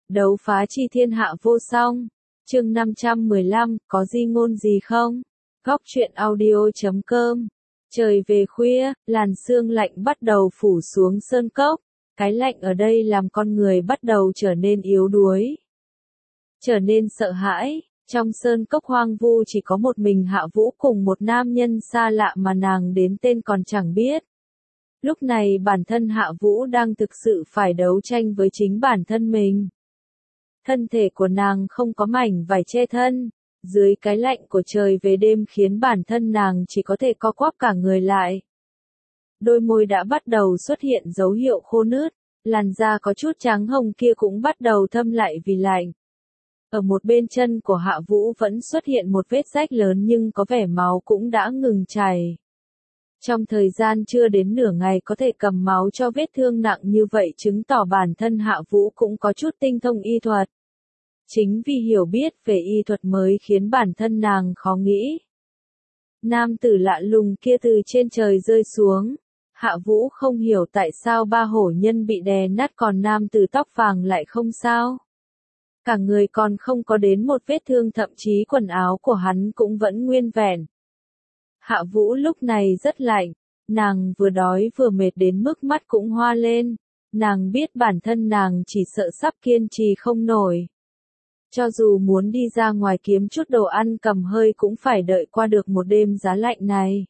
Đấu phá chi thiên hạ vô song. Chương 515, có gì ngôn gì không? Góc truyện audio.com. Trời về khuya, làn sương lạnh bắt đầu phủ xuống sơn cốc. Cái lạnh ở đây làm con người bắt đầu trở nên yếu đuối, trở nên sợ hãi. Trong sơn cốc hoang vu chỉ có một mình Hạ Vũ cùng một nam nhân xa lạ mà nàng đến tên còn chẳng biết. Lúc này bản thân Hạ Vũ đang thực sự phải đấu tranh với chính bản thân mình. Thân thể của nàng không có mảnh vải che thân, dưới cái lạnh của trời về đêm khiến bản thân nàng chỉ có thể co quắp cả người lại. Đôi môi đã bắt đầu xuất hiện dấu hiệu khô nứt, làn da có chút trắng hồng kia cũng bắt đầu thâm lại vì lạnh. Ở một bên chân của Hạ Vũ vẫn xuất hiện một vết rách lớn nhưng có vẻ máu cũng đã ngừng chảy. Trong thời gian chưa đến nửa ngày có thể cầm máu cho vết thương nặng như vậy chứng tỏ bản thân Hạ Vũ cũng có chút tinh thông y thuật. Chính vì hiểu biết về y thuật mới khiến bản thân nàng khó nghĩ. Nam tử lạ lùng kia từ trên trời rơi xuống. Hạ Vũ không hiểu tại sao ba hổ nhân bị đè nát còn nam tử tóc vàng lại không sao. Cả người còn không có đến một vết thương, thậm chí quần áo của hắn cũng vẫn nguyên vẹn. Hạ Vũ lúc này rất lạnh, nàng vừa đói vừa mệt đến mức mắt cũng hoa lên, nàng biết bản thân nàng chỉ sợ sắp kiên trì không nổi. Cho dù muốn đi ra ngoài kiếm chút đồ ăn cầm hơi cũng phải đợi qua được một đêm giá lạnh này.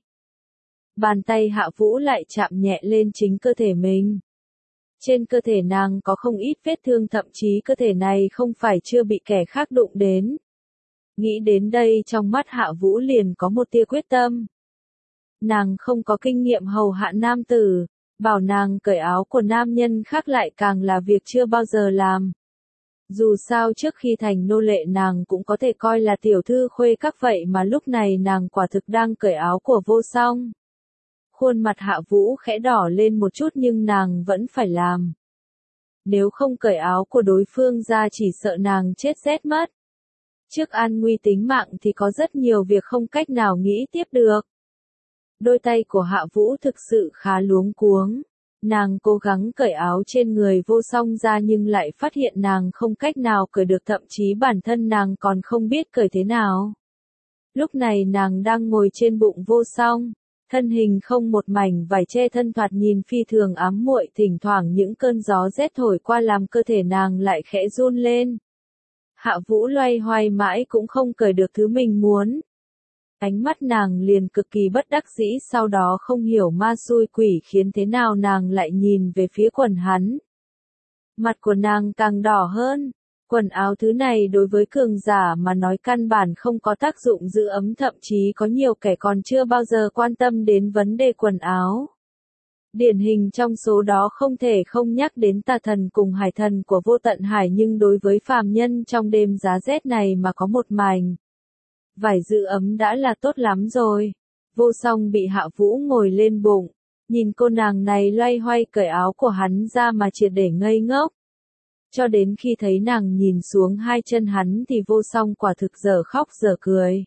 Bàn tay Hạ Vũ lại chạm nhẹ lên chính cơ thể mình. Trên cơ thể nàng có không ít vết thương, thậm chí cơ thể này không phải chưa bị kẻ khác đụng đến. Nghĩ đến đây trong mắt Hạ Vũ liền có một tia quyết tâm. Nàng không có kinh nghiệm hầu hạ nam tử, bảo nàng cởi áo của nam nhân khác lại càng là việc chưa bao giờ làm. Dù sao trước khi thành nô lệ nàng cũng có thể coi là tiểu thư khuê các vậy mà lúc này nàng quả thực đang cởi áo của Vô Song. Khuôn mặt Hạ Vũ khẽ đỏ lên một chút nhưng nàng vẫn phải làm. Nếu không cởi áo của đối phương ra chỉ sợ nàng chết rét mất. Trước an nguy tính mạng thì có rất nhiều việc không cách nào nghĩ tiếp được. Đôi tay của Hạ Vũ thực sự khá luống cuống. Nàng cố gắng cởi áo trên người Vô Song ra nhưng lại phát hiện nàng không cách nào cởi được, thậm chí bản thân nàng còn không biết cởi thế nào. Lúc này nàng đang ngồi trên bụng Vô Song, thân hình không một mảnh vải che thân, thoạt nhìn phi thường ám muội, thỉnh thoảng những cơn gió rét thổi qua làm cơ thể nàng lại khẽ run lên. Hạ Vũ loay hoay mãi cũng không cởi được thứ mình muốn. Ánh mắt nàng liền cực kỳ bất đắc dĩ, sau đó không hiểu ma xui quỷ khiến thế nào nàng lại nhìn về phía quần hắn. Mặt của nàng càng đỏ hơn, quần áo thứ này đối với cường giả mà nói căn bản không có tác dụng giữ ấm, thậm chí có nhiều kẻ còn chưa bao giờ quan tâm đến vấn đề quần áo. Điển hình trong số đó không thể không nhắc đến tà thần cùng hải thần của Vô Tận Hải, nhưng đối với phàm nhân trong đêm giá rét này mà có một mảnh vải giữ ấm đã là tốt lắm rồi. Vô Song bị Hạ Vũ ngồi lên bụng, nhìn cô nàng này loay hoay cởi áo của hắn ra mà triệt để ngây ngốc. Cho đến khi thấy nàng nhìn xuống hai chân hắn thì Vô Song quả thực dở khóc dở cười.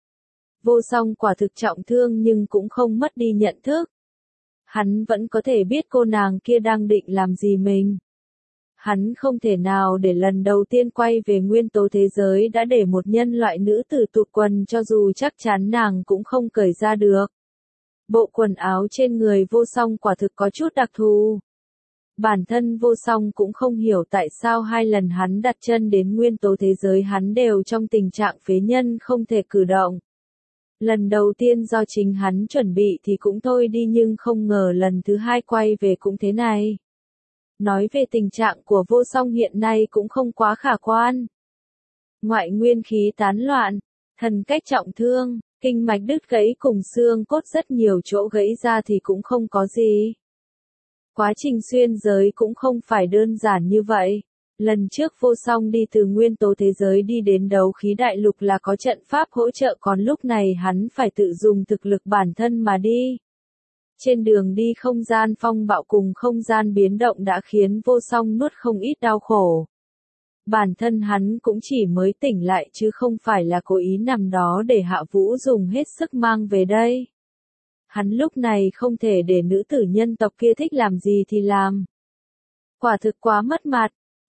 Vô Song quả thực trọng thương nhưng cũng không mất đi nhận thức. Hắn vẫn có thể biết cô nàng kia đang định làm gì mình. Hắn không thể nào để lần đầu tiên quay về nguyên tố thế giới đã để một nhân loại nữ tử tụt quần, cho dù chắc chắn nàng cũng không cởi ra được. Bộ quần áo trên người Vô Song quả thực có chút đặc thù. Bản thân Vô Song cũng không hiểu tại sao hai lần hắn đặt chân đến nguyên tố thế giới hắn đều trong tình trạng phế nhân không thể cử động. Lần đầu tiên do chính hắn chuẩn bị thì cũng thôi đi, nhưng không ngờ lần thứ hai quay về cũng thế này. Nói về tình trạng của Vô Song hiện nay cũng không quá khả quan. Ngoại nguyên khí tán loạn, thần cách trọng thương, kinh mạch đứt gãy cùng xương cốt rất nhiều chỗ gãy ra thì cũng không có gì. Quá trình xuyên giới cũng không phải đơn giản như vậy. Lần trước Vô Song đi từ nguyên tố thế giới đi đến đấu khí đại lục là có trận pháp hỗ trợ, còn lúc này hắn phải tự dùng thực lực bản thân mà đi. Trên đường đi không gian phong bạo cùng không gian biến động đã khiến Vô Song nuốt không ít đau khổ. Bản thân hắn cũng chỉ mới tỉnh lại chứ không phải là cố ý nằm đó để Hạ Vũ dùng hết sức mang về đây. Hắn lúc này không thể để nữ tử nhân tộc kia thích làm gì thì làm. Quả thực quá mất mặt.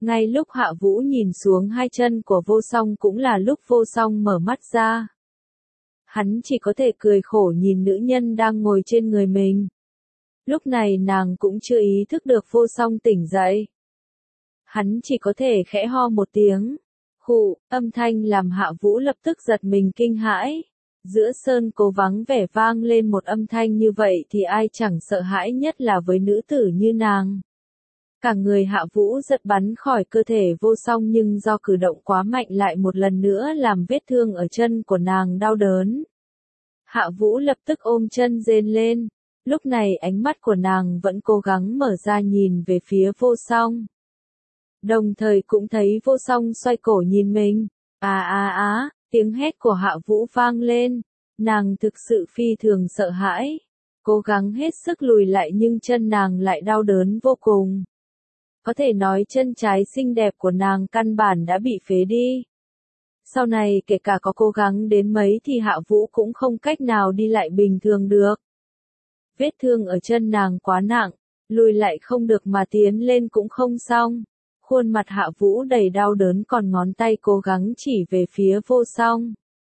Ngay lúc Hạ Vũ nhìn xuống hai chân của Vô Song cũng là lúc Vô Song mở mắt ra. Hắn chỉ có thể cười khổ nhìn nữ nhân đang ngồi trên người mình. Lúc này nàng cũng chưa ý thức được Vô Song tỉnh dậy. Hắn chỉ có thể khẽ ho một tiếng. Khụ, âm thanh làm Hạ Vũ lập tức giật mình kinh hãi. Giữa sơn cố vắng vẻ vang lên một âm thanh như vậy thì ai chẳng sợ hãi nhất là với nữ tử như nàng. Cả người Hạ Vũ giật bắn khỏi cơ thể Vô Song nhưng do cử động quá mạnh lại một lần nữa làm vết thương ở chân của nàng đau đớn. Hạ Vũ lập tức ôm chân rên lên. Lúc này ánh mắt của nàng vẫn cố gắng mở ra nhìn về phía Vô Song. Đồng thời cũng thấy Vô Song xoay cổ nhìn mình. Tiếng hét của Hạ Vũ vang lên. Nàng thực sự phi thường sợ hãi. Cố gắng hết sức lùi lại nhưng chân nàng lại đau đớn vô cùng. Có thể nói chân trái xinh đẹp của nàng căn bản đã bị phế đi. Sau này kể cả có cố gắng đến mấy thì Hạ Vũ cũng không cách nào đi lại bình thường được. Vết thương ở chân nàng quá nặng, lùi lại không được mà tiến lên cũng không xong. Khuôn mặt Hạ Vũ đầy đau đớn còn ngón tay cố gắng chỉ về phía Vô Song.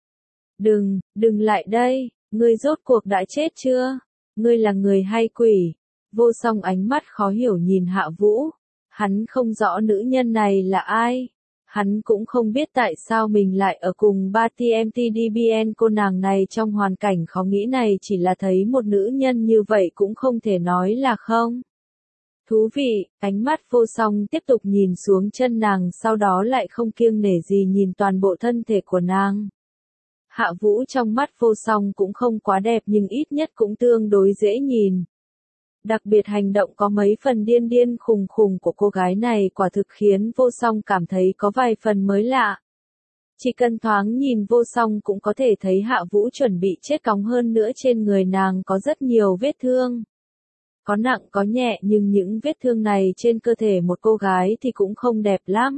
Đừng lại đây, ngươi rốt cuộc đã chết chưa? Ngươi là người hay quỷ? Vô Song ánh mắt khó hiểu nhìn Hạ Vũ. Hắn không rõ nữ nhân này là ai. Hắn cũng không biết tại sao mình lại ở cùng ba TMTDBN cô nàng này trong hoàn cảnh khó nghĩ này, chỉ là thấy một nữ nhân như vậy cũng không thể nói là không. Thú vị, ánh mắt Vô Song tiếp tục nhìn xuống chân nàng sau đó lại không kiêng nể gì nhìn toàn bộ thân thể của nàng. Hạ Vũ trong mắt Vô Song cũng không quá đẹp nhưng ít nhất cũng tương đối dễ nhìn. Đặc biệt hành động có mấy phần điên điên khùng khùng của cô gái này quả thực khiến Vô Song cảm thấy có vài phần mới lạ. Chỉ cần thoáng nhìn Vô Song cũng có thể thấy Hạ Vũ chuẩn bị chết cóng, hơn nữa trên người nàng có rất nhiều vết thương. Có nặng có nhẹ nhưng những vết thương này trên cơ thể một cô gái thì cũng không đẹp lắm.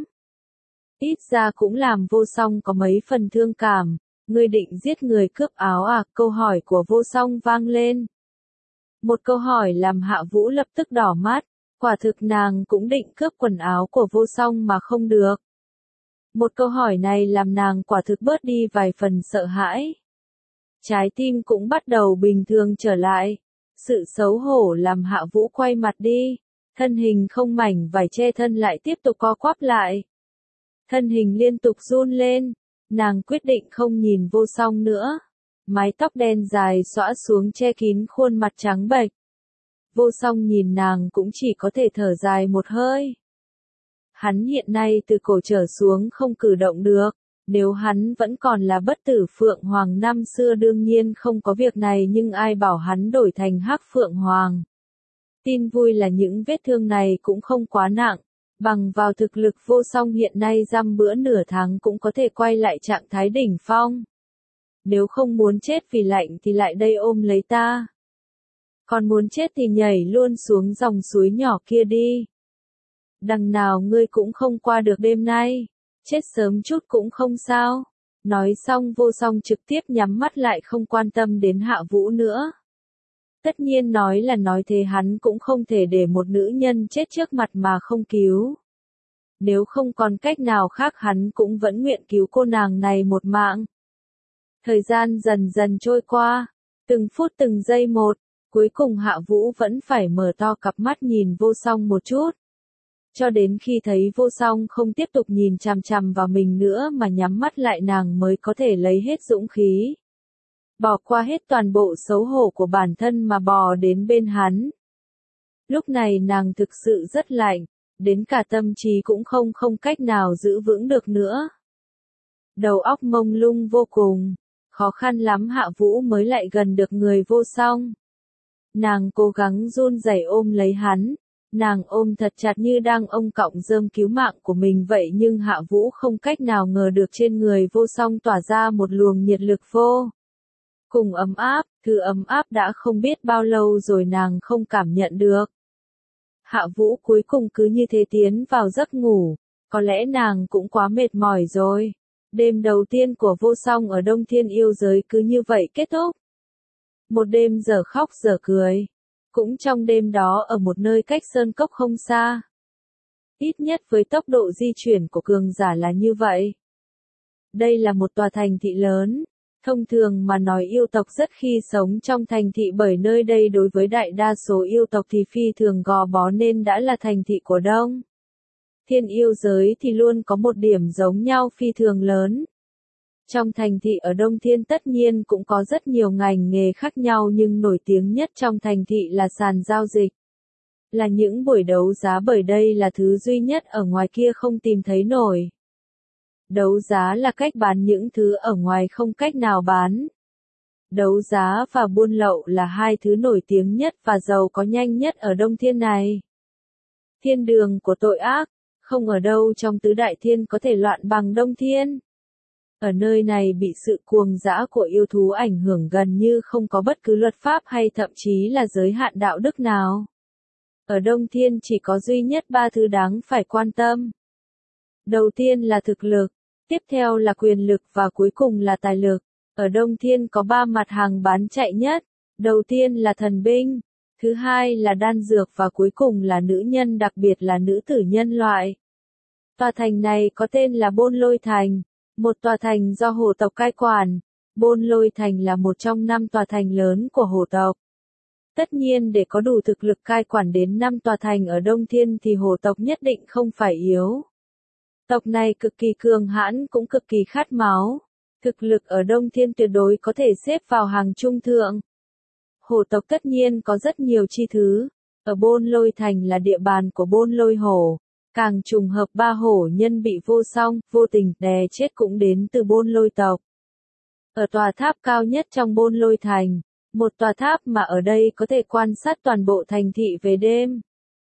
Ít ra cũng làm Vô Song có mấy phần thương cảm. Ngươi định giết người cướp áo à? Câu hỏi của Vô Song vang lên. Một câu hỏi làm Hạ Vũ lập tức đỏ mắt. Quả thực nàng cũng định cướp quần áo của Vô Song mà không được. Một câu hỏi này làm nàng quả thực bớt đi vài phần sợ hãi. Trái tim cũng bắt đầu bình thường trở lại. Sự xấu hổ làm Hạ Vũ quay mặt đi. Thân hình không mảnh vải che thân lại tiếp tục co quắp lại. Thân hình liên tục run lên. Nàng quyết định không nhìn Vô Song nữa. Mái tóc đen dài xõa xuống che kín khuôn mặt trắng bệch. Vô Song nhìn nàng cũng chỉ có thể thở dài một hơi. Hắn hiện nay từ cổ trở xuống không cử động được. Nếu hắn vẫn còn là bất tử Phượng Hoàng năm xưa đương nhiên không có việc này, nhưng ai bảo hắn đổi thành Hắc Phượng Hoàng. Tin vui là những vết thương này cũng không quá nặng. Bằng vào thực lực Vô Song hiện nay dăm bữa nửa tháng cũng có thể quay lại trạng thái đỉnh phong. Nếu không muốn chết vì lạnh thì lại đây ôm lấy ta. Còn muốn chết thì nhảy luôn xuống dòng suối nhỏ kia đi. Đằng nào ngươi cũng không qua được đêm nay. Chết sớm chút cũng không sao. Nói xong Vô Song trực tiếp nhắm mắt lại không quan tâm đến Hạ Vũ nữa. Tất nhiên nói là nói thế, hắn cũng không thể để một nữ nhân chết trước mặt mà không cứu. Nếu không còn cách nào khác hắn cũng vẫn nguyện cứu cô nàng này một mạng. Thời gian dần dần trôi qua, từng phút từng giây một, cuối cùng Hạ Vũ vẫn phải mở to cặp mắt nhìn Vô Song một chút. Cho đến khi thấy Vô Song không tiếp tục nhìn chằm chằm vào mình nữa mà nhắm mắt lại, nàng mới có thể lấy hết dũng khí. Bỏ qua hết toàn bộ xấu hổ của bản thân mà bò đến bên hắn. Lúc này nàng thực sự rất lạnh, đến cả tâm trí cũng không cách nào giữ vững được nữa. Đầu óc mông lung vô cùng, khó khăn lắm Hạ Vũ mới lại gần được người Vô Song. Nàng cố gắng run rẩy ôm lấy hắn, nàng ôm thật chặt như đang ôm cọng rơm cứu mạng của mình vậy, nhưng Hạ Vũ không cách nào ngờ được trên người Vô Song tỏa ra một luồng nhiệt lực vô cùng ấm áp, thứ ấm áp đã không biết bao lâu rồi nàng không cảm nhận được. Hạ Vũ cuối cùng cứ như thế tiến vào giấc ngủ, có lẽ nàng cũng quá mệt mỏi rồi. Đêm đầu tiên của Vô Song ở Đông Thiên yêu giới cứ như vậy kết thúc. Một đêm giờ khóc giờ cười. Cũng trong đêm đó ở một nơi cách sơn cốc không xa, Ít nhất với tốc độ di chuyển của cường giả là như vậy. Đây là một tòa thành thị lớn. Thông thường mà nói yêu tộc rất khi sống trong thành thị bởi nơi đây đối với đại đa số yêu tộc thì phi thường gò bó nên đã là thành thị của đông. Thiên yêu giới thì luôn có một điểm giống nhau phi thường lớn. Trong thành thị ở Đông Thiên tất nhiên cũng có rất nhiều ngành nghề khác nhau nhưng nổi tiếng nhất trong thành thị là sàn giao dịch. Là những buổi đấu giá bởi đây là thứ duy nhất ở ngoài kia không tìm thấy nổi. Đấu giá là cách bán những thứ ở ngoài không cách nào bán. Đấu giá và buôn lậu là hai thứ nổi tiếng nhất và giàu có nhanh nhất ở Đông Thiên này. Thiên đường của tội ác, không ở đâu trong tứ đại thiên có thể loạn bằng Đông Thiên. Ở nơi này bị sự cuồng dã của yêu thú ảnh hưởng gần như không có bất cứ luật pháp hay thậm chí là giới hạn đạo đức nào. Ở Đông Thiên chỉ có duy nhất ba thứ đáng phải quan tâm. Đầu tiên là thực lực, tiếp theo là quyền lực và cuối cùng là tài lực. Ở Đông Thiên có ba mặt hàng bán chạy nhất. Đầu tiên là thần binh, thứ hai là đan dược và cuối cùng là nữ nhân, đặc biệt là nữ tử nhân loại. Tòa thành này có tên là Bôn Lôi Thành, một tòa thành do hổ tộc cai quản. Bôn Lôi Thành là một trong 5 tòa thành lớn của hổ tộc. Tất nhiên để có đủ thực lực cai quản đến 5 tòa thành ở Đông Thiên thì hổ tộc nhất định không phải yếu. Tộc này cực kỳ cường hãn cũng cực kỳ khát máu. Thực lực ở Đông Thiên tuyệt đối có thể xếp vào hàng trung thượng. Hổ tộc tất nhiên có rất nhiều chi thứ. Ở Bôn Lôi Thành là địa bàn của Bôn Lôi Hổ. Càng trùng hợp ba hổ nhân bị vô song, vô tình đè chết cũng đến từ Bôn Lôi tộc. Ở tòa tháp cao nhất trong Bôn Lôi Thành, một tòa tháp mà ở đây có thể quan sát toàn bộ thành thị về đêm.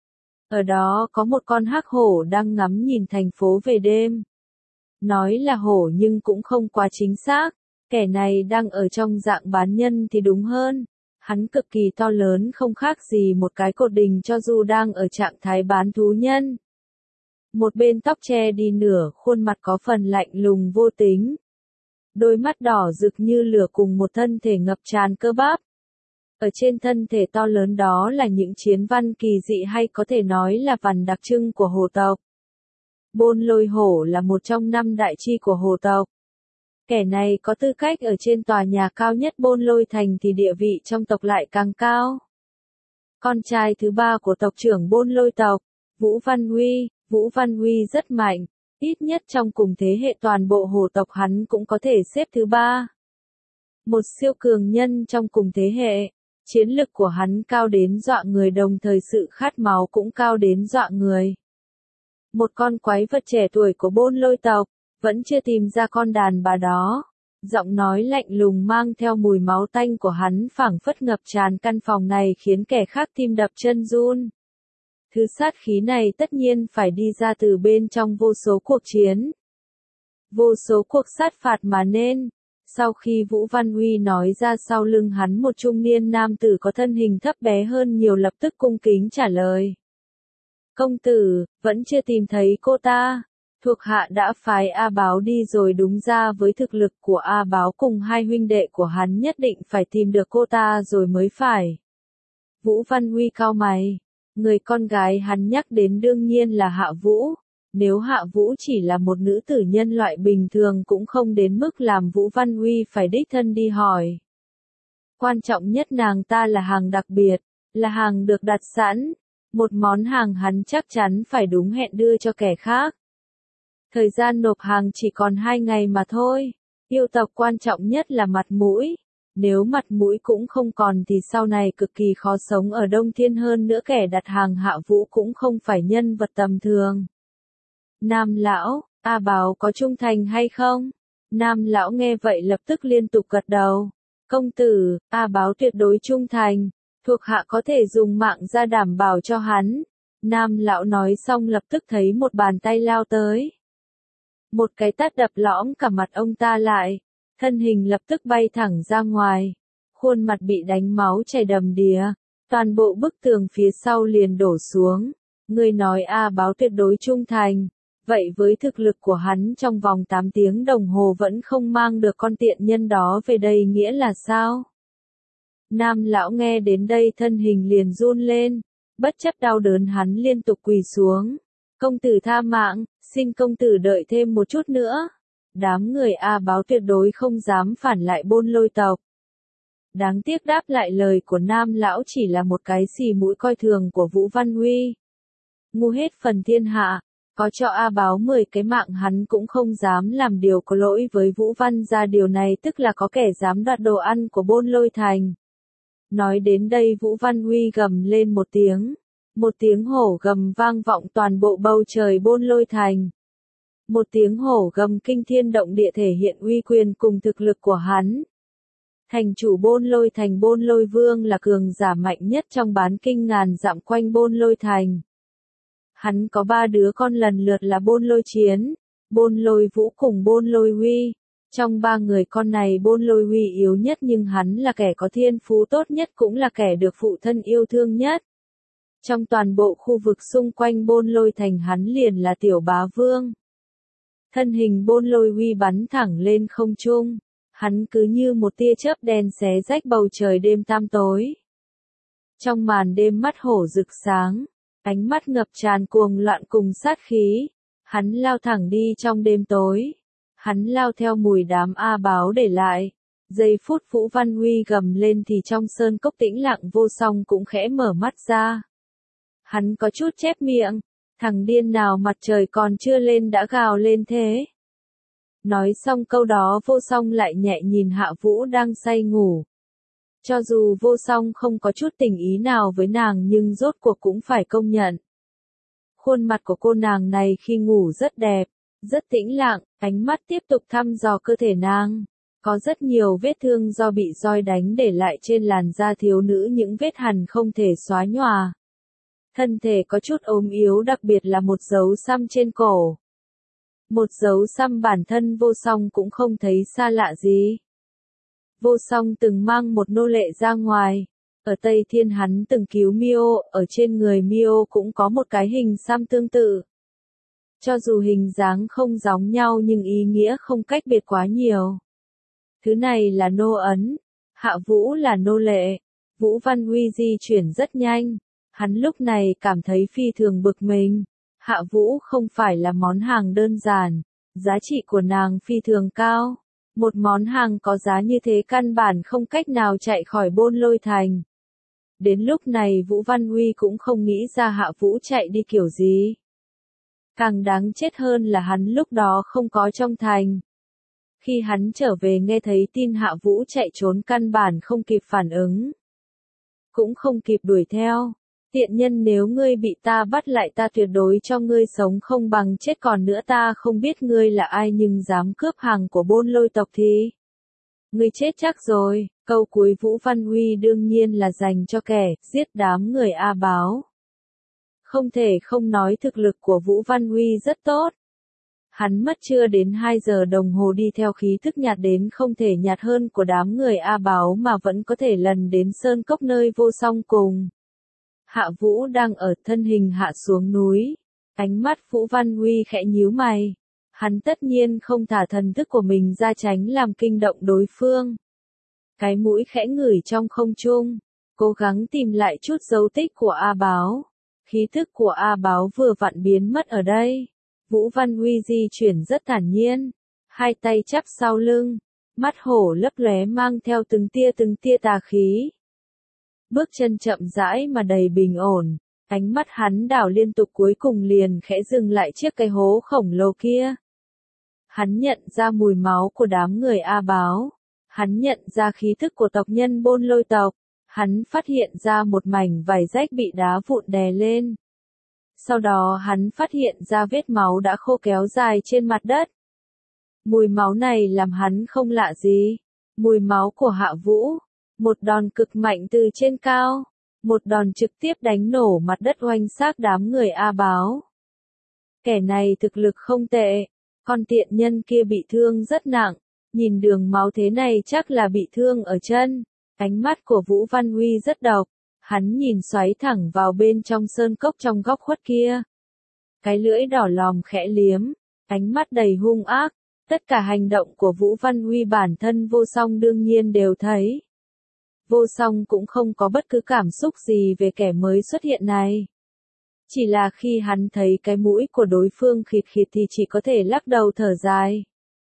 Ở đó có một con hắc hổ đang ngắm nhìn thành phố về đêm. Nói là hổ nhưng cũng không quá chính xác, kẻ này đang ở trong dạng bán nhân thì đúng hơn. Hắn cực kỳ to lớn không khác gì một cái cột đình cho dù đang ở trạng thái bán thú nhân. Một bên tóc che đi nửa, khuôn mặt có phần lạnh lùng vô tính. Đôi mắt đỏ rực như lửa cùng một thân thể ngập tràn cơ bắp. Ở trên thân thể to lớn đó là những chiến văn kỳ dị hay có thể nói là vằn đặc trưng của hổ tộc. Bôn Lôi Hổ là một trong 5 đại chi của hổ tộc. Kẻ này có tư cách ở trên tòa nhà cao nhất Bôn Lôi Thành thì địa vị trong tộc lại càng cao. Con trai thứ ba của tộc trưởng Bôn Lôi tộc, Vũ Văn Huy. Vũ Văn Huy rất mạnh, ít nhất trong cùng thế hệ toàn bộ hổ tộc hắn cũng có thể xếp thứ 3. Một siêu cường nhân trong cùng thế hệ, chiến lực của hắn cao đến dọa người đồng thời sự khát máu cũng cao đến dọa người. Một con quái vật trẻ tuổi của Bôn Lôi tộc, vẫn chưa tìm ra con đàn bà đó. Giọng nói lạnh lùng mang theo mùi máu tanh của hắn phảng phất ngập tràn căn phòng này khiến kẻ khác tim đập chân run. Thứ sát khí này tất nhiên phải đi ra từ bên trong vô số cuộc chiến. Vô số cuộc sát phạt mà nên. Sau khi Vũ Văn Huy nói ra sau lưng hắn một trung niên nam tử có thân hình thấp bé hơn nhiều lập tức cung kính trả lời. Công tử, vẫn chưa tìm thấy cô ta. Thuộc hạ đã phái A Báo đi rồi, đúng ra với thực lực của A Báo cùng hai huynh đệ của hắn nhất định phải tìm được cô ta rồi mới phải. Vũ Văn Huy cau mày. Người con gái hắn nhắc đến đương nhiên là Hạ Vũ. Nếu Hạ Vũ chỉ là một nữ tử nhân loại bình thường cũng không đến mức làm Vũ Văn Huy phải đích thân đi hỏi. Quan trọng nhất nàng ta là hàng đặc biệt, là hàng được đặt sẵn. Một món hàng hắn chắc chắn phải đúng hẹn đưa cho kẻ khác. Thời gian nộp hàng chỉ còn 2 ngày mà thôi. Yêu tộc quan trọng nhất là mặt mũi. Nếu mặt mũi cũng không còn thì sau này cực kỳ khó sống ở Đông Thiên, hơn nữa kẻ đặt hàng Hạ Vũ cũng không phải nhân vật tầm thường. Nam lão, A Báo có trung thành hay không? Nam lão nghe vậy lập tức liên tục gật đầu. Công tử, A Báo tuyệt đối trung thành, thuộc hạ có thể dùng mạng ra đảm bảo cho hắn. Nam lão nói xong lập tức thấy một bàn tay lao tới. Một cái tát đập lõm cả mặt ông ta lại. Thân hình lập tức bay thẳng ra ngoài. Khuôn mặt bị đánh máu chảy đầm đìa. Toàn bộ bức tường phía sau liền đổ xuống. Người nói A Báo tuyệt đối trung thành. Vậy với thực lực của hắn trong vòng 8 tiếng đồng hồ vẫn không mang được con tiện nhân đó về đây nghĩa là sao? Nam lão nghe đến đây thân hình liền run lên. Bất chấp đau đớn hắn liên tục quỳ xuống. Công tử tha mạng, xin công tử đợi thêm một chút nữa. Đám người A Báo tuyệt đối không dám phản lại Bôn Lôi tộc. Đáng tiếc đáp lại lời của Nam lão chỉ là một cái xì mũi coi thường của Vũ Văn Huy. Ngu hết phần thiên hạ, có cho A Báo 10 cái mạng hắn cũng không dám làm điều có lỗi với Vũ Văn gia, điều này tức là có kẻ dám đoạt đồ ăn của Bôn Lôi thành. Nói đến đây Vũ Văn Huy gầm lên một tiếng hổ gầm vang vọng toàn bộ bầu trời Bôn Lôi thành. Một tiếng hổ gầm kinh thiên động địa thể hiện uy quyền cùng thực lực của hắn. Thành chủ Bôn Lôi thành Bôn Lôi Vương là cường giả mạnh nhất trong bán kinh ngàn dặm quanh Bôn Lôi thành. Hắn có 3 đứa con lần lượt là Bôn Lôi Chiến, Bôn Lôi Vũ cùng Bôn Lôi Huy. Trong 3 người con này Bôn Lôi Huy yếu nhất, nhưng hắn là kẻ có thiên phú tốt nhất, cũng là kẻ được phụ thân yêu thương nhất. Trong toàn bộ khu vực xung quanh Bôn Lôi thành hắn liền là tiểu bá vương. Thân hình Bôn Lôi Huy bắn thẳng lên không trung, hắn cứ như một tia chớp đen xé rách bầu trời đêm tăm tối. Trong màn đêm mắt hổ rực sáng, ánh mắt ngập tràn cuồng loạn cùng sát khí, hắn lao thẳng đi trong đêm tối. Hắn lao theo mùi đám A Báo để lại. Giây phút Vũ Văn Huy gầm lên thì trong sơn cốc tĩnh lặng, Vô Song cũng khẽ mở mắt ra. Hắn có chút chép miệng, thằng điên nào mặt trời còn chưa lên đã gào lên thế. Nói xong câu đó Vô Song lại nhẹ nhìn Hạ Vũ đang say ngủ. Cho dù Vô Song không có chút tình ý nào với nàng nhưng rốt cuộc cũng phải công nhận. Khuôn mặt của cô nàng này khi ngủ rất đẹp, rất tĩnh lặng, ánh mắt tiếp tục thăm dò cơ thể nàng. Có rất nhiều vết thương do bị roi đánh để lại trên làn da thiếu nữ, những vết hằn không thể xóa nhòa. Thân thể có chút ốm yếu, đặc biệt là một dấu xăm trên cổ. Một dấu xăm bản thân Vô Song cũng không thấy xa lạ gì. Vô Song từng mang một nô lệ ra ngoài. Ở Tây Thiên hắn từng cứu Miêu, ở trên người Miêu cũng có một cái hình xăm tương tự. Cho dù hình dáng không giống nhau nhưng ý nghĩa không cách biệt quá nhiều. Thứ này là nô ấn, Hạ Vũ là nô lệ. Vũ Văn Huy di chuyển rất nhanh. Hắn lúc này cảm thấy phi thường bực mình. Hạ Vũ không phải là món hàng đơn giản, giá trị của nàng phi thường cao. Một món hàng có giá như thế căn bản không cách nào chạy khỏi Bôn Lôi thành. Đến lúc này Vũ Văn Huy cũng không nghĩ ra Hạ Vũ chạy đi kiểu gì. Càng đáng chết hơn là hắn lúc đó không có trong thành. Khi hắn trở về nghe thấy tin Hạ Vũ chạy trốn, căn bản không kịp phản ứng. Cũng không kịp đuổi theo. Tiện nhân, nếu ngươi bị ta bắt lại ta tuyệt đối cho ngươi sống không bằng chết, còn nữa ta không biết ngươi là ai nhưng dám cướp hàng của Bôn Lôi tộc thì ngươi chết chắc rồi. Câu cuối Vũ Văn Huy đương nhiên là dành cho kẻ giết đám người A Báo. Không thể không nói thực lực của Vũ Văn Huy rất tốt. Hắn mất chưa đến 2 giờ đồng hồ đi theo khí thức nhạt đến không thể nhạt hơn của đám người A Báo mà vẫn có thể lần đến sơn cốc nơi Vô Song cùng Hạ Vũ đang ở, thân hình hạ xuống núi. Ánh mắt Vũ Văn Huy khẽ nhíu mày. Hắn tất nhiên không thả thần thức của mình ra tránh làm kinh động đối phương. Cái mũi khẽ ngửi trong không trung, cố gắng tìm lại chút dấu tích của A Báo. Khí thức của A Báo vừa vặn biến mất ở đây. Vũ Văn Huy di chuyển rất thản nhiên, hai tay chắp sau lưng, mắt hổ lấp lóe mang theo từng tia tà khí. Bước chân chậm rãi mà đầy bình ổn, ánh mắt hắn đảo liên tục cuối cùng liền khẽ dừng lại trước cái hố khổng lồ kia. Hắn nhận ra mùi máu của đám người A Báo, hắn nhận ra khí thức của tộc nhân Bôn Lôi tộc, hắn phát hiện ra một mảnh vải rách bị đá vụn đè lên. Sau đó hắn phát hiện ra vết máu đã khô kéo dài trên mặt đất. Mùi máu này làm hắn không lạ gì. Mùi máu của Hạ Vũ. Một đòn cực mạnh từ trên cao. Một đòn trực tiếp đánh nổ mặt đất oanh xác đám người A Báo. Kẻ này thực lực không tệ. Con tiện nhân kia bị thương rất nặng. Nhìn đường máu thế này chắc là bị thương ở chân. Ánh mắt của Vũ Văn Huy rất độc. Hắn nhìn xoáy thẳng vào bên trong sơn cốc trong góc khuất kia. Cái lưỡi đỏ lòm khẽ liếm, ánh mắt đầy hung ác. Tất cả hành động của Vũ Văn Huy bản thân Vô Song đương nhiên đều thấy. Vô Song cũng không có bất cứ cảm xúc gì về kẻ mới xuất hiện này. Chỉ là khi hắn thấy cái mũi của đối phương khịt khịt thì chỉ có thể lắc đầu thở dài.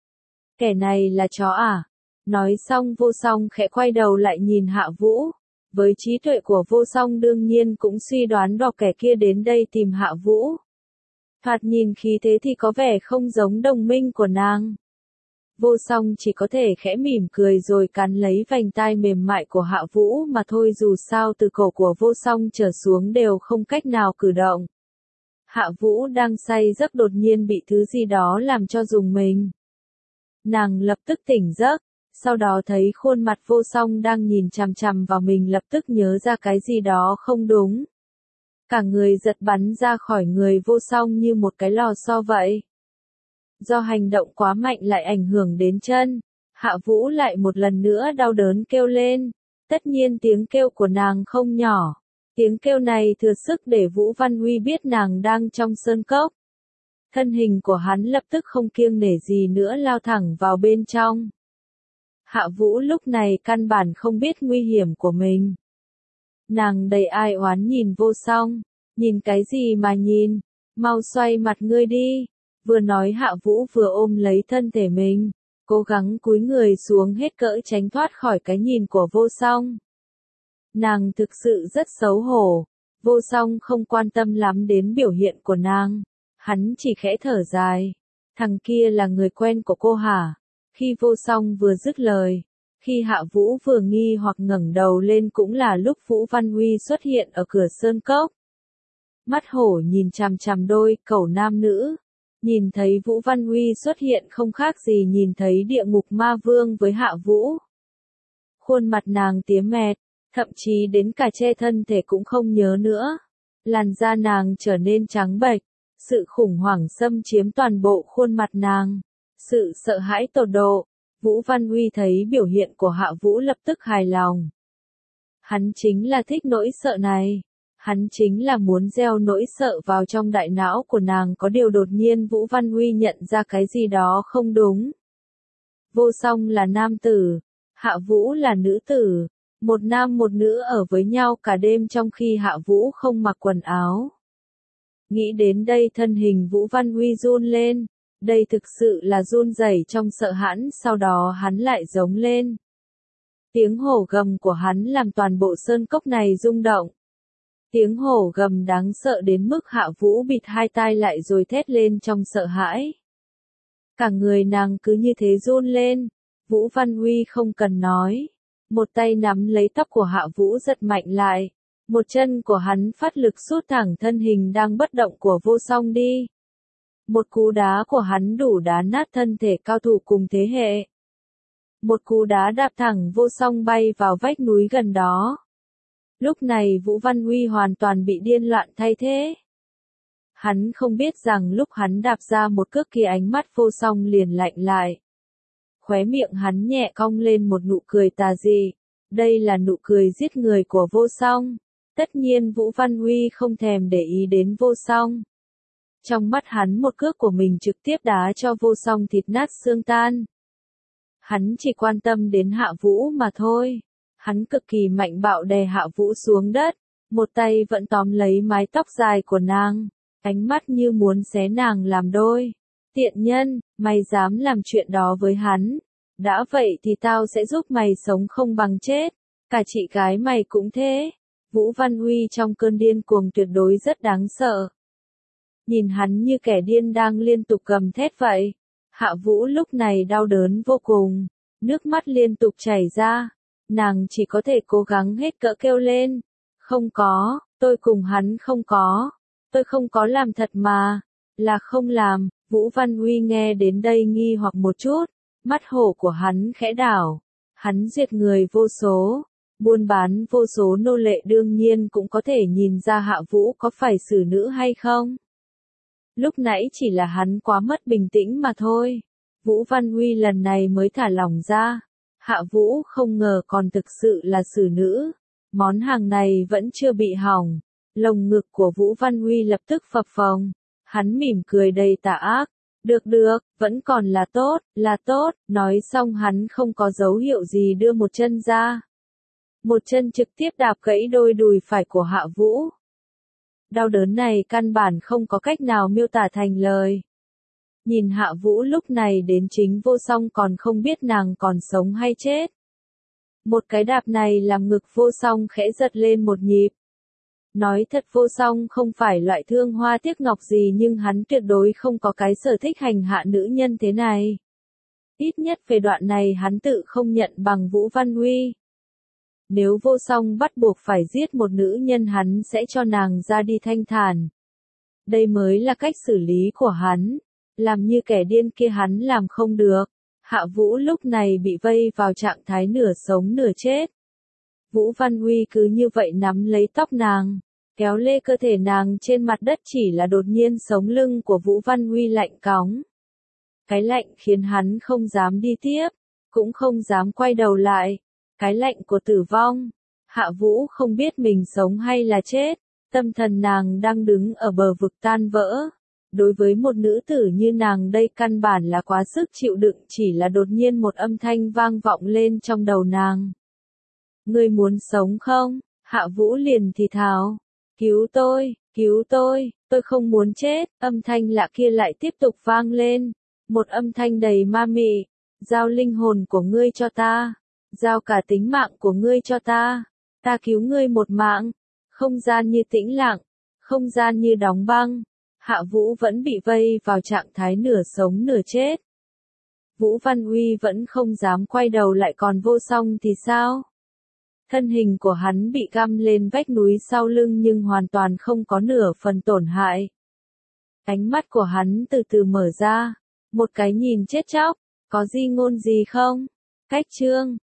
Kẻ này là chó à? Nói xong Vô Song khẽ quay đầu lại nhìn Hạ Vũ. Với trí tuệ của Vô Song đương nhiên cũng suy đoán được kẻ kia đến đây tìm Hạ Vũ. Thoạt nhìn khí thế thì có vẻ không giống đồng minh của nàng. Vô Song chỉ có thể khẽ mỉm cười rồi cắn lấy vành tai mềm mại của Hạ Vũ mà thôi, dù sao từ cổ của Vô Song trở xuống đều không cách nào cử động. Hạ Vũ đang say giấc đột nhiên bị thứ gì đó làm cho rùng mình. Nàng lập tức tỉnh giấc, sau đó thấy khuôn mặt Vô Song đang nhìn chằm chằm vào mình, lập tức nhớ ra cái gì đó không đúng. Cả người giật bắn ra khỏi người Vô Song như một cái lò xo vậy. Do hành động quá mạnh lại ảnh hưởng đến chân, Hạ Vũ lại một lần nữa đau đớn kêu lên. Tất nhiên tiếng kêu của nàng không nhỏ. Tiếng kêu này thừa sức để Vũ Văn Huy biết nàng đang trong sơn cốc. Thân hình của hắn lập tức không kiêng nể gì nữa lao thẳng vào bên trong. Hạ Vũ lúc này căn bản không biết nguy hiểm của mình. Nàng đầy ai oán nhìn Vô Song. Nhìn cái gì mà nhìn, mau xoay mặt ngươi đi. Vừa nói Hạ Vũ vừa ôm lấy thân thể mình, cố gắng cúi người xuống hết cỡ tránh thoát khỏi cái nhìn của Vô Song. Nàng thực sự rất xấu hổ. Vô Song không quan tâm lắm đến biểu hiện của nàng. Hắn chỉ khẽ thở dài. Thằng kia là người quen của cô hả? Khi Vô Song vừa dứt lời, khi Hạ Vũ vừa nghi hoặc ngẩng đầu lên cũng là lúc Vũ Văn Huy xuất hiện ở cửa sơn cốc. Mắt hổ nhìn chằm chằm đôi cẩu nam nữ. Nhìn thấy Vũ Văn Huy xuất hiện không khác gì nhìn thấy địa ngục ma vương với Hạ Vũ. Khuôn mặt nàng tía mẹt, thậm chí đến cả che thân thể cũng không nhớ nữa. Làn da nàng trở nên trắng bệch, sự khủng hoảng xâm chiếm toàn bộ khuôn mặt nàng. Sự sợ hãi tột độ. Vũ Văn Huy thấy biểu hiện của Hạ Vũ lập tức hài lòng. Hắn chính là thích nỗi sợ này. Hắn chính là muốn gieo nỗi sợ vào trong đại não của nàng. Có điều đột nhiên Vũ Văn Huy nhận ra cái gì đó không đúng. Vô Song là nam tử, Hạ Vũ là nữ tử. Một nam một nữ ở với nhau cả đêm trong khi Hạ Vũ không mặc quần áo. Nghĩ đến đây thân hình Vũ Văn Huy run lên. Đây thực sự là run rẩy trong sợ hãi, sau đó hắn lại giống lên. Tiếng hổ gầm của hắn làm toàn bộ sơn cốc này rung động. Tiếng hổ gầm đáng sợ đến mức Hạ Vũ bịt hai tai lại rồi thét lên trong sợ hãi. Cả người nàng cứ như thế run lên. Vũ Văn Huy không cần nói. Một tay nắm lấy tóc của Hạ Vũ giật mạnh lại. Một chân của hắn phát lực sút thẳng thân hình đang bất động của Vô Song đi. Một cú đá của hắn đủ đá nát thân thể cao thủ cùng thế hệ. Một cú đá đạp thẳng Vô Song bay vào vách núi gần đó. Lúc này Vũ Văn Huy hoàn toàn bị điên loạn thay thế. Hắn không biết rằng lúc hắn đạp ra một cước kia ánh mắt Vô Song liền lạnh lại. Khóe miệng hắn nhẹ cong lên một nụ cười tà dị. Đây là nụ cười giết người của Vô Song. Tất nhiên Vũ Văn Huy không thèm để ý đến Vô Song. Trong mắt hắn một cước của mình trực tiếp đá cho Vô Song thịt nát xương tan. Hắn chỉ quan tâm đến Hạ Vũ mà thôi. Hắn cực kỳ mạnh bạo đè Hạ Vũ xuống đất. Một tay vẫn tóm lấy mái tóc dài của nàng. Ánh mắt như muốn xé nàng làm đôi. Tiện nhân, mày dám làm chuyện đó với hắn. Đã vậy thì tao sẽ giúp mày sống không bằng chết. Cả chị gái mày cũng thế. Vũ Văn Huy trong cơn điên cuồng tuyệt đối rất đáng sợ. Nhìn hắn như kẻ điên đang liên tục gầm thét vậy. Hạ Vũ lúc này đau đớn vô cùng. Nước mắt liên tục chảy ra. Nàng chỉ có thể cố gắng hết cỡ kêu lên. Không có, tôi cùng hắn không có. Tôi không có làm thật mà. Là không làm. Vũ Văn Huy nghe đến đây nghi hoặc một chút. Mắt hổ của hắn khẽ đảo. Hắn giết người vô số. Buôn bán vô số nô lệ đương nhiên cũng có thể nhìn ra Hạ Vũ có phải xử nữ hay không. Lúc nãy chỉ là hắn quá mất bình tĩnh mà thôi. Vũ Văn Huy lần này mới thả lỏng ra. Hạ Vũ không ngờ còn thực sự là xử nữ. Món hàng này vẫn chưa bị hỏng. Lồng ngực của Vũ Văn Huy lập tức phập phồng. Hắn mỉm cười đầy tà ác. Được được, vẫn còn là tốt. Nói xong hắn không có dấu hiệu gì đưa một chân ra. Một chân trực tiếp đạp gãy đôi đùi phải của Hạ Vũ. Đau đớn này căn bản không có cách nào miêu tả thành lời. Nhìn Hạ Vũ lúc này đến chính vô song còn không biết nàng còn sống hay chết. Một cái đạp này làm ngực vô song khẽ giật lên một nhịp. Nói thật vô song không phải loại thương hoa tiếc ngọc gì nhưng hắn tuyệt đối không có cái sở thích hành hạ nữ nhân thế này. Ít nhất về đoạn này hắn tự không nhận bằng Vũ Văn Uy. Nếu vô song bắt buộc phải giết một nữ nhân hắn sẽ cho nàng ra đi thanh thản. Đây mới là cách xử lý của hắn. Làm như kẻ điên kia hắn làm không được. Hạ Vũ lúc này bị vây vào trạng thái nửa sống nửa chết. Vũ Văn Uy cứ như vậy nắm lấy tóc nàng, kéo lê cơ thể nàng trên mặt đất, chỉ là đột nhiên sống lưng của Vũ Văn Uy lạnh cóng. Cái lạnh khiến hắn không dám đi tiếp, cũng không dám quay đầu lại. Cái lạnh của tử vong. Hạ Vũ không biết mình sống hay là chết, tâm thần nàng đang đứng ở bờ vực tan vỡ. Đối với một nữ tử như nàng đây căn bản là quá sức chịu đựng, chỉ là đột nhiên một âm thanh vang vọng lên trong đầu nàng. Ngươi muốn sống không? Hạ Vũ liền thì thào. Cứu tôi không muốn chết. Âm thanh lạ kia lại tiếp tục vang lên. Một âm thanh đầy ma mị. Giao linh hồn của ngươi cho ta. Giao cả tính mạng của ngươi cho ta. Ta cứu ngươi một mạng. Không gian như tĩnh lặng. Không gian như đóng băng. Hạ Vũ vẫn bị vây vào trạng thái nửa sống nửa chết. Vũ Văn Uy vẫn không dám quay đầu lại, còn vô song thì sao? Thân hình của hắn bị găm lên vách núi sau lưng nhưng hoàn toàn không có nửa phần tổn hại. Ánh mắt của hắn từ từ mở ra. Một cái nhìn chết chóc. Có di ngôn gì không? Cách chương